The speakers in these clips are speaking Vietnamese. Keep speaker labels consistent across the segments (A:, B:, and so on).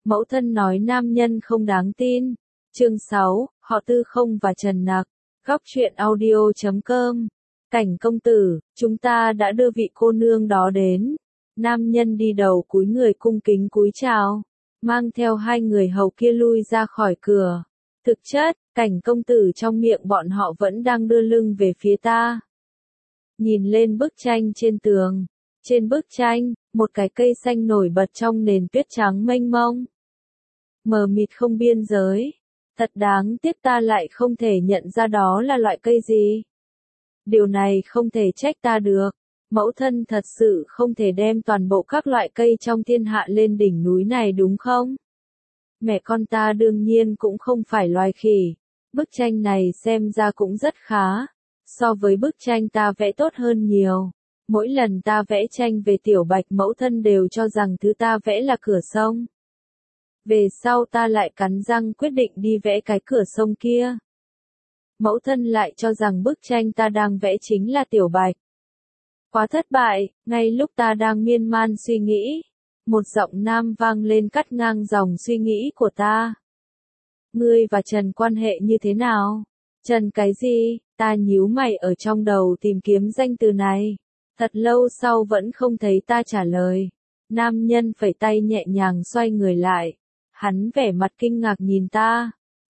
A: Mẫu thân nói nam nhân không đáng tin. Chương 6, họ Tư Không và Trần Nặc. Góc truyện audio.com. Cảnh công tử, chúng ta đã đưa vị cô nương đó đến. Nam nhân đi đầu cúi người cung kính cúi chào, mang theo hai người hầu kia lui ra khỏi cửa. Thực chất, cảnh công tử trong miệng bọn họ vẫn đang đưa lưng về phía ta. Nhìn lên bức tranh trên tường. Trên bức tranh, một cái cây xanh nổi bật trong nền tuyết trắng mênh mông. Mờ mịt không biên giới. Thật đáng tiếc ta lại không thể nhận ra đó là loại cây gì. Điều này không thể trách ta được. Mẫu thân thật sự không thể đem toàn bộ các loại cây trong thiên hạ lên đỉnh núi này đúng không? Mẹ con ta đương nhiên cũng không phải loài khỉ. Bức tranh này xem ra cũng rất khá. So với bức tranh ta vẽ tốt hơn nhiều. Mỗi lần ta vẽ tranh về Tiểu Bạch mẫu thân đều cho rằng thứ ta vẽ là cửa sông. Về sau ta lại cắn răng quyết định đi vẽ cái cửa sông kia. Mẫu thân lại cho rằng bức tranh ta đang vẽ chính là Tiểu Bạch. Quá thất bại, ngay lúc ta đang miên man suy nghĩ. Một giọng nam vang lên cắt ngang dòng suy nghĩ của ta. Ngươi và Trần quan hệ như thế nào? Trần cái gì? Ta nhíu mày ở trong đầu tìm kiếm danh từ này. Thật lâu sau vẫn không thấy ta trả lời. Nam nhân phẩy tay nhẹ nhàng xoay người lại. Hắn vẻ mặt kinh ngạc nhìn ta.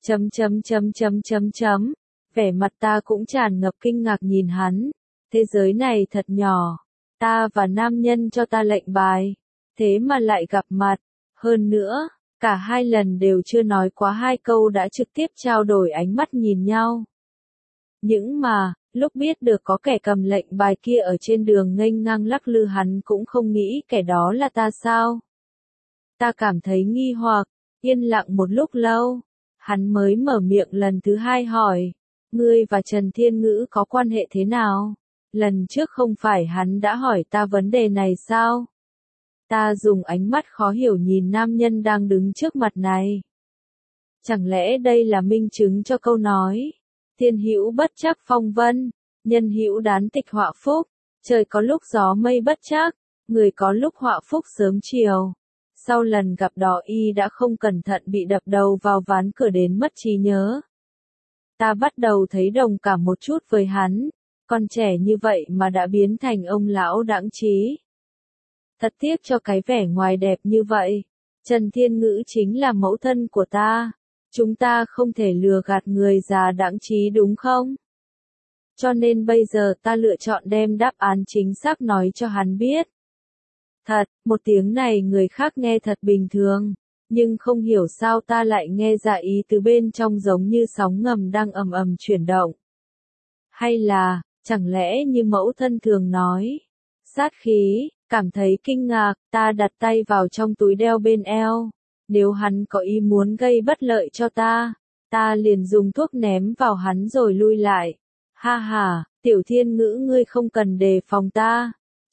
A: Vẻ mặt ta cũng tràn ngập kinh ngạc nhìn hắn. Thế giới này thật nhỏ. Ta và nam nhân cho ta lệnh bài. Thế mà lại gặp mặt. Hơn nữa, cả hai lần đều chưa nói quá hai câu đã trực tiếp trao đổi ánh mắt nhìn nhau. Nhưng mà, lúc biết được có kẻ cầm lệnh bài kia ở trên đường nghênh ngang lắc lư hắn cũng không nghĩ kẻ đó là ta sao. Ta cảm thấy nghi hoặc, yên lặng một lúc lâu. Hắn mới mở miệng lần thứ hai hỏi. Ngươi và Trần Thiên Ngữ có quan hệ thế nào? Lần trước không phải hắn đã hỏi ta vấn đề này sao? Ta dùng ánh mắt khó hiểu nhìn nam nhân đang đứng trước mặt này. Chẳng lẽ đây là minh chứng cho câu nói? Thiên hữu bất trắc phong vân, nhân hữu đán tịch họa phúc, trời có lúc gió mây bất trắc, người có lúc họa phúc sớm chiều. Sau lần gặp đó y đã không cẩn thận bị đập đầu vào ván cửa đến mất trí nhớ. Ta bắt đầu thấy đồng cảm một chút với hắn, con trẻ như vậy mà đã biến thành ông lão đãng trí. Thật tiếc cho cái vẻ ngoài đẹp như vậy. Trần Thiên Ngữ chính là mẫu thân của ta. Chúng ta không thể lừa gạt người già đãng trí đúng không? Cho nên bây giờ ta lựa chọn đem đáp án chính xác nói cho hắn biết. Thật, một tiếng này người khác nghe thật bình thường. Nhưng không hiểu sao ta lại nghe ra ý từ bên trong giống như sóng ngầm đang ầm ầm chuyển động. Hay là, chẳng lẽ như mẫu thân thường nói, sát khí, cảm thấy kinh ngạc, ta đặt tay vào trong túi đeo bên eo. Nếu hắn có ý muốn gây bất lợi cho ta liền dùng thuốc ném vào hắn rồi lui lại. Ha ha, Tiểu Thiên Ngữ ngươi không cần đề phòng ta.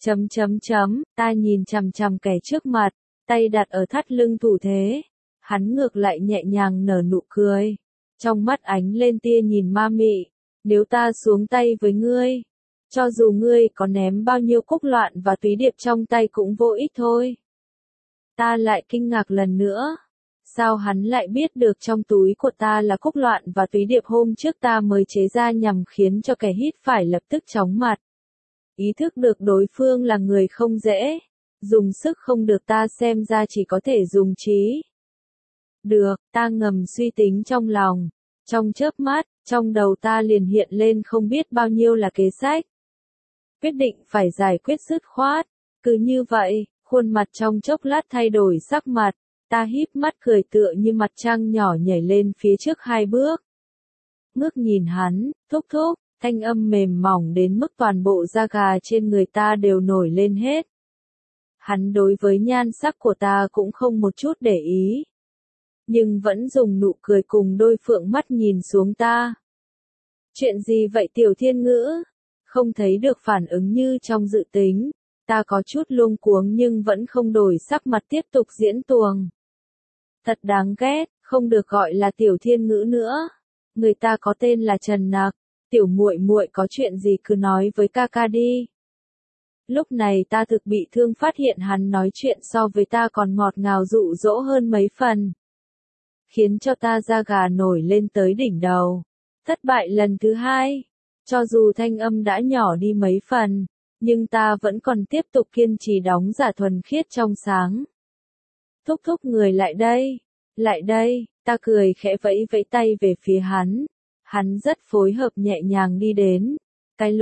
A: Ta nhìn chằm chằm kẻ trước mặt, tay đặt ở thắt lưng thủ thế. Hắn ngược lại nhẹ nhàng nở nụ cười. Trong mắt ánh lên tia nhìn ma mị. Nếu ta xuống tay với ngươi, cho dù ngươi có ném bao nhiêu cúc loạn và túy điệp trong tay cũng vô ích thôi. Ta lại kinh ngạc lần nữa. Sao hắn lại biết được trong túi của ta là cúc loạn và túy điệp hôm trước ta mới chế ra nhằm khiến cho kẻ hít phải lập tức chóng mặt. Ý thức được đối phương là người không dễ. Dùng sức không được ta xem ra chỉ có thể dùng trí. Được, ta ngầm suy tính trong lòng. Trong chớp mắt, trong đầu ta liền hiện lên không biết bao nhiêu là kế sách. Quyết định phải giải quyết dứt khoát. Cứ như vậy, khuôn mặt trong chốc lát thay đổi sắc mặt. Ta híp mắt cười tựa như mặt trăng nhỏ nhảy lên phía trước hai bước. Ngước nhìn hắn, thúc thúc, thanh âm mềm mỏng đến mức toàn bộ da gà trên người ta đều nổi lên hết. Hắn đối với nhan sắc của ta cũng không một chút để ý. Nhưng vẫn dùng nụ cười cùng đôi phượng mắt nhìn xuống ta. Chuyện gì vậy Tiểu Thiên Ngữ? Không thấy được phản ứng như trong dự tính. Ta có chút luống cuống nhưng vẫn không đổi sắc mặt tiếp tục diễn tuồng. Thật đáng ghét, không được gọi là Tiểu Thiên Ngữ nữa. Người ta có tên là Trần Nặc. Tiểu muội muội có chuyện gì cứ nói với ca ca đi. Lúc này ta thực bị thương, phát hiện hắn nói chuyện so với ta còn ngọt ngào dụ dỗ hơn mấy phần. Khiến cho ta da gà nổi lên tới đỉnh đầu. Thất bại lần thứ hai. Cho dù thanh âm đã nhỏ đi mấy phần, nhưng ta vẫn còn tiếp tục kiên trì đóng giả thuần khiết trong sáng. Thúc thúc, người lại đây. Lại đây, ta cười khẽ vẫy vẫy tay về phía hắn. Hắn rất phối hợp nhẹ nhàng đi đến. Cái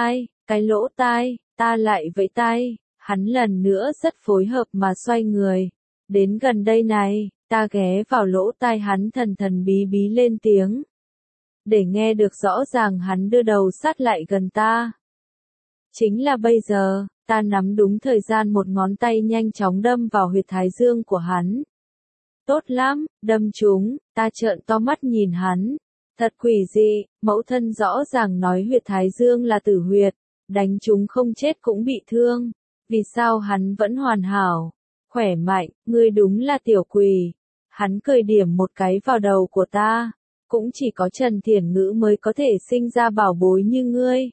A: lỗ tai, ta lại vẫy tay. Hắn lần nữa rất phối hợp mà xoay người. Đến gần đây này, ta ghé vào lỗ tai hắn, thần thần bí bí lên tiếng. Để nghe được rõ ràng, hắn đưa đầu sát lại gần ta. Chính là bây giờ, ta nắm đúng thời gian, một ngón tay nhanh chóng đâm vào huyệt thái dương của hắn. Tốt lắm, đâm trúng, ta trợn to mắt nhìn hắn. Thật quỷ dị, mẫu thân rõ ràng nói huyệt thái dương là tử huyệt, đánh trúng không chết cũng bị thương. Vì sao hắn vẫn hoàn hảo, khỏe mạnh, ngươi đúng là tiểu quỷ. Hắn cười điểm một cái vào đầu của ta. Cũng chỉ có Trần Thiển Ngữ mới có thể sinh ra bảo bối như ngươi.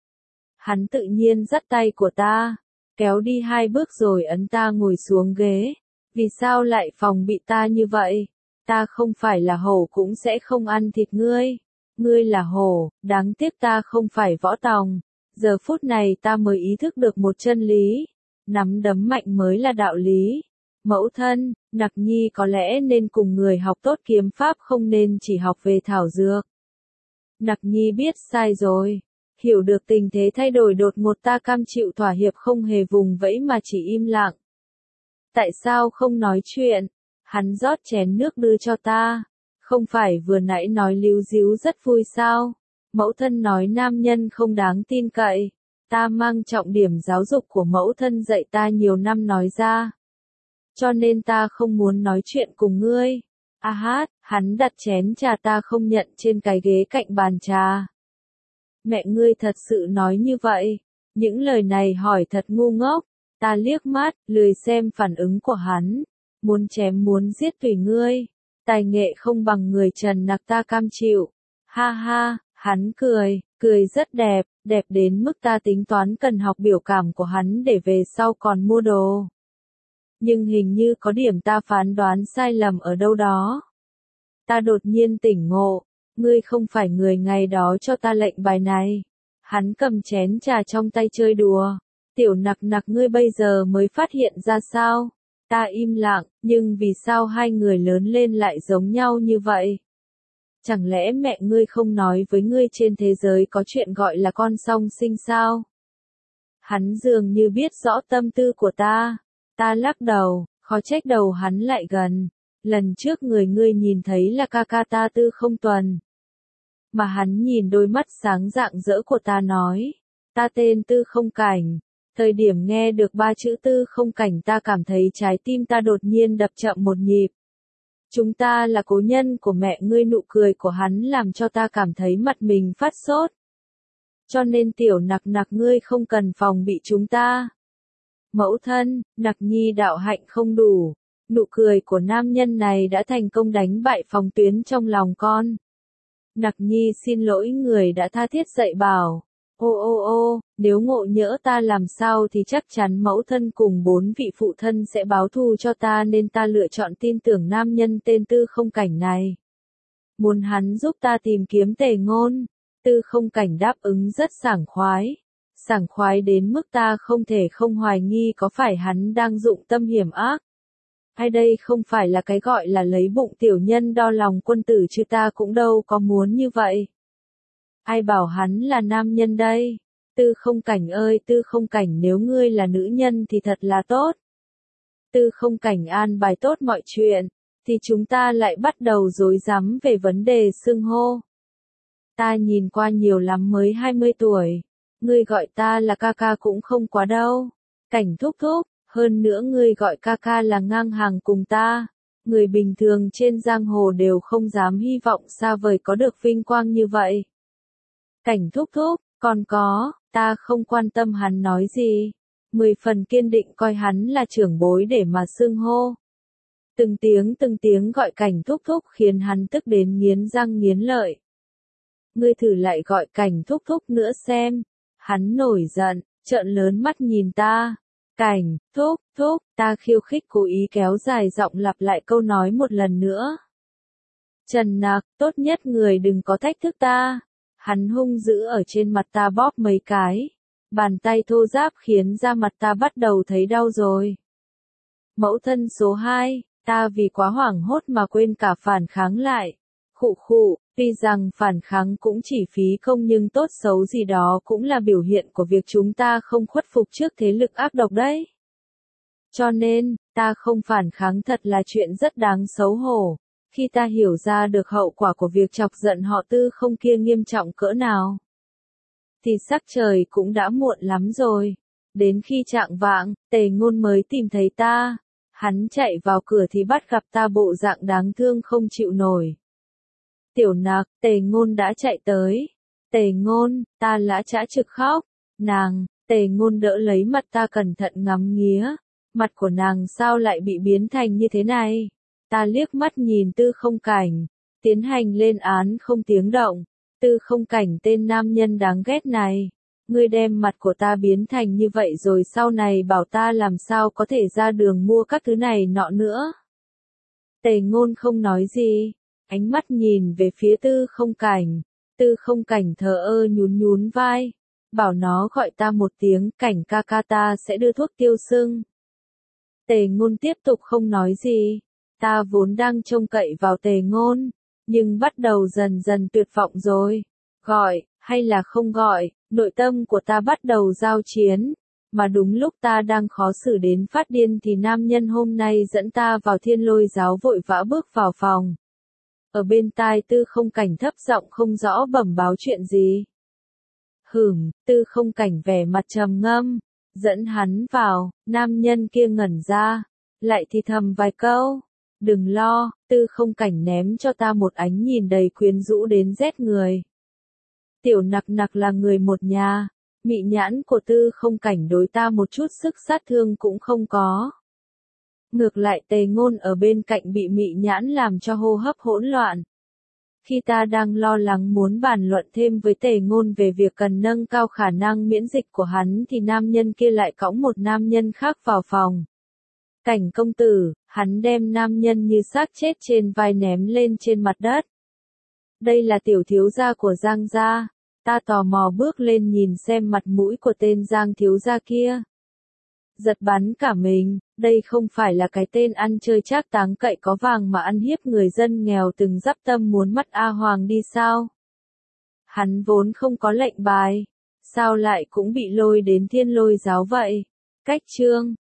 A: Hắn tự nhiên dắt tay của ta, kéo đi 2 bước rồi ấn ta ngồi xuống ghế. Vì sao lại phòng bị ta như vậy? Ta không phải là hổ cũng sẽ không ăn thịt ngươi. Ngươi là hổ, đáng tiếc ta không phải võ tòng. Giờ phút này ta mới ý thức được một chân lý. Nắm đấm mạnh mới là đạo lý. Mẫu thân, Nặc Nhi có lẽ nên cùng người học tốt kiếm pháp, không nên chỉ học về thảo dược. Nặc Nhi biết sai rồi. Hiểu được tình thế thay đổi đột ngột, ta cam chịu thỏa hiệp, không hề vùng vẫy mà chỉ im lặng. Tại sao không nói chuyện? Hắn rót chén nước đưa cho ta. Không phải vừa nãy nói líu díu rất vui sao? Mẫu thân nói nam nhân không đáng tin cậy. Ta mang trọng điểm giáo dục của mẫu thân dạy ta nhiều năm nói ra. Cho nên ta không muốn nói chuyện cùng ngươi. A hát, hắn đặt chén trà ta không nhận trên cái ghế cạnh bàn trà. Mẹ ngươi thật sự nói như vậy? Những lời này hỏi thật ngu ngốc. Ta liếc mắt, lười xem phản ứng của hắn. Muốn chém muốn giết tùy ngươi. Tài nghệ không bằng người Trần Nặc, ta cam chịu. Ha ha, hắn cười, cười rất đẹp, đẹp đến mức ta tính toán cần học biểu cảm của hắn để về sau còn mua đồ. Nhưng hình như có điểm ta phán đoán sai lầm ở đâu đó. Ta đột nhiên tỉnh ngộ, ngươi không phải người ngày đó cho ta lệnh bài này. Hắn cầm chén trà trong tay chơi đùa. Tiểu Nặc Nặc, ngươi bây giờ mới phát hiện ra sao? Ta im lặng, nhưng vì sao hai người lớn lên lại giống nhau như vậy? Chẳng lẽ mẹ ngươi không nói với ngươi trên thế giới có chuyện gọi là con song sinh sao? Hắn dường như biết rõ tâm tư của ta. Ta lắc đầu, khó trách đầu hắn lại gần. Lần trước người ngươi nhìn thấy là ca ca ta Tư Không Tuần. Mà hắn nhìn đôi mắt sáng rạng rỡ của ta nói. Ta tên Tư Không Cảnh. Thời điểm nghe được 3 chữ Tư Không Cảnh, ta cảm thấy trái tim ta đột nhiên đập chậm một nhịp. Chúng ta là cố nhân của mẹ ngươi. Nụ cười của hắn làm cho ta cảm thấy mặt mình phát sốt. Cho nên tiểu Nặc Nặc, ngươi không cần phòng bị chúng ta. Mẫu thân, Nặc Nhi đạo hạnh không đủ. Nụ cười của nam nhân này đã thành công đánh bại phòng tuyến trong lòng con. Nặc Nhi xin lỗi, người đã tha thiết dạy bảo. Ô, nếu ngộ nhỡ ta làm sao thì chắc chắn mẫu thân cùng 4 vị phụ thân sẽ báo thù cho ta, nên ta lựa chọn tin tưởng nam nhân tên Tư Không Cảnh này. Muốn hắn giúp ta tìm kiếm Tề Ngôn. Tư Không Cảnh đáp ứng rất sảng khoái. Sảng khoái đến mức ta không thể không hoài nghi có phải hắn đang dụng tâm hiểm ác. Hay đây không phải là cái gọi là lấy bụng tiểu nhân đo lòng quân tử, chứ ta cũng đâu có muốn như vậy. Ai bảo hắn là nam nhân đây? Tư Không Cảnh ơi, Tư Không Cảnh, nếu ngươi là nữ nhân thì thật là tốt. Tư Không Cảnh an bài tốt mọi chuyện, thì chúng ta lại bắt đầu rối rắm về vấn đề xưng hô. Ta nhìn qua nhiều lắm, mới 20 tuổi. Ngươi gọi ta là ca ca cũng không quá đâu. Cảnh thúc thúc, hơn nữa ngươi gọi ca ca là ngang hàng cùng ta. Người bình thường trên giang hồ đều không dám hy vọng xa vời có được vinh quang như vậy. Cảnh thúc thúc, còn có, ta không quan tâm hắn nói gì. 10 phần kiên định coi hắn là trưởng bối để mà xưng hô. Từng tiếng gọi Cảnh thúc thúc khiến hắn tức đến nghiến răng nghiến lợi. Ngươi thử lại gọi Cảnh thúc thúc nữa xem. Hắn nổi giận, trợn lớn mắt nhìn ta. Cảnh, thúc, ta khiêu khích cố ý kéo dài giọng lặp lại câu nói một lần nữa. Trần Nặc, tốt nhất người đừng có thách thức ta. Hắn hung dữ ở trên mặt ta bóp mấy cái. Bàn tay thô ráp khiến da mặt ta bắt đầu thấy đau rồi. Mẫu thân số 2, ta vì quá hoảng hốt mà quên cả phản kháng lại. Khụ, tuy rằng phản kháng cũng chỉ phí công nhưng tốt xấu gì đó cũng là biểu hiện của việc chúng ta không khuất phục trước thế lực ác độc đấy. Cho nên, ta không phản kháng thật là chuyện rất đáng xấu hổ. Khi ta hiểu ra được hậu quả của việc chọc giận họ Tư không kia nghiêm trọng cỡ nào, thì sắc trời cũng đã muộn lắm rồi. Đến khi chạng vạng, Tề Ngôn mới tìm thấy ta. Hắn chạy vào cửa thì bắt gặp ta bộ dạng đáng thương không chịu nổi. Tiểu Nặc, Tề Ngôn đã chạy tới. Tề Ngôn, ta lã chã trực khóc. Nàng, Tề Ngôn đỡ lấy mặt ta cẩn thận ngắm nghía. Mặt của nàng sao lại bị biến thành như thế này? Ta liếc mắt nhìn Tư Không Cảnh, tiến hành lên án không tiếng động. Tư Không Cảnh, tên nam nhân đáng ghét này. Ngươi đem mặt của ta biến thành như vậy rồi sau này bảo ta làm sao có thể ra đường mua các thứ này nọ nữa. Tề Ngôn không nói gì, ánh mắt nhìn về phía Tư Không Cảnh. Tư Không Cảnh thờ ơ nhún vai, bảo nó gọi ta một tiếng, Cảnh ca ca ta sẽ đưa thuốc tiêu sưng. Tề Ngôn tiếp tục không nói gì. Ta vốn đang trông cậy vào Tề Ngôn, nhưng bắt đầu dần dần tuyệt vọng rồi. Gọi, hay là không gọi, nội tâm của ta bắt đầu giao chiến. Mà đúng lúc ta đang khó xử đến phát điên thì nam nhân hôm nay dẫn ta vào Thiên Lôi giáo vội vã bước vào phòng. Ở bên tai Tư Không Cảnh thấp giọng không rõ bẩm báo chuyện gì. Tư Không Cảnh vẻ mặt trầm ngâm, dẫn hắn vào, nam nhân kia ngẩn ra, lại thì thầm vài câu. Đừng lo, Tư Không Cảnh ném cho ta một ánh nhìn đầy quyến rũ đến rét người. Tiểu Nặc là người một nhà, mị nhãn của Tư Không Cảnh đối ta một chút sức sát thương cũng không có. Ngược lại Tề Ngôn ở bên cạnh bị mị nhãn làm cho hô hấp hỗn loạn. Khi ta đang lo lắng muốn bàn luận thêm với Tề Ngôn về việc cần nâng cao khả năng miễn dịch của hắn thì nam nhân kia lại cõng một nam nhân khác vào phòng. Cảnh công tử, hắn đem nam nhân như xác chết trên vai ném lên trên mặt đất. Đây là tiểu thiếu gia của Giang gia. Ta tò mò bước lên nhìn xem mặt mũi của tên Giang thiếu gia kia. Giật bắn cả mình, đây không phải là cái tên ăn chơi trác táng cậy có vàng mà ăn hiếp người dân nghèo từng dắp tâm muốn mắt A Hoàng đi sao? Hắn vốn không có lệnh bài, sao lại cũng bị lôi đến Thiên Lôi giáo vậy? Cách chương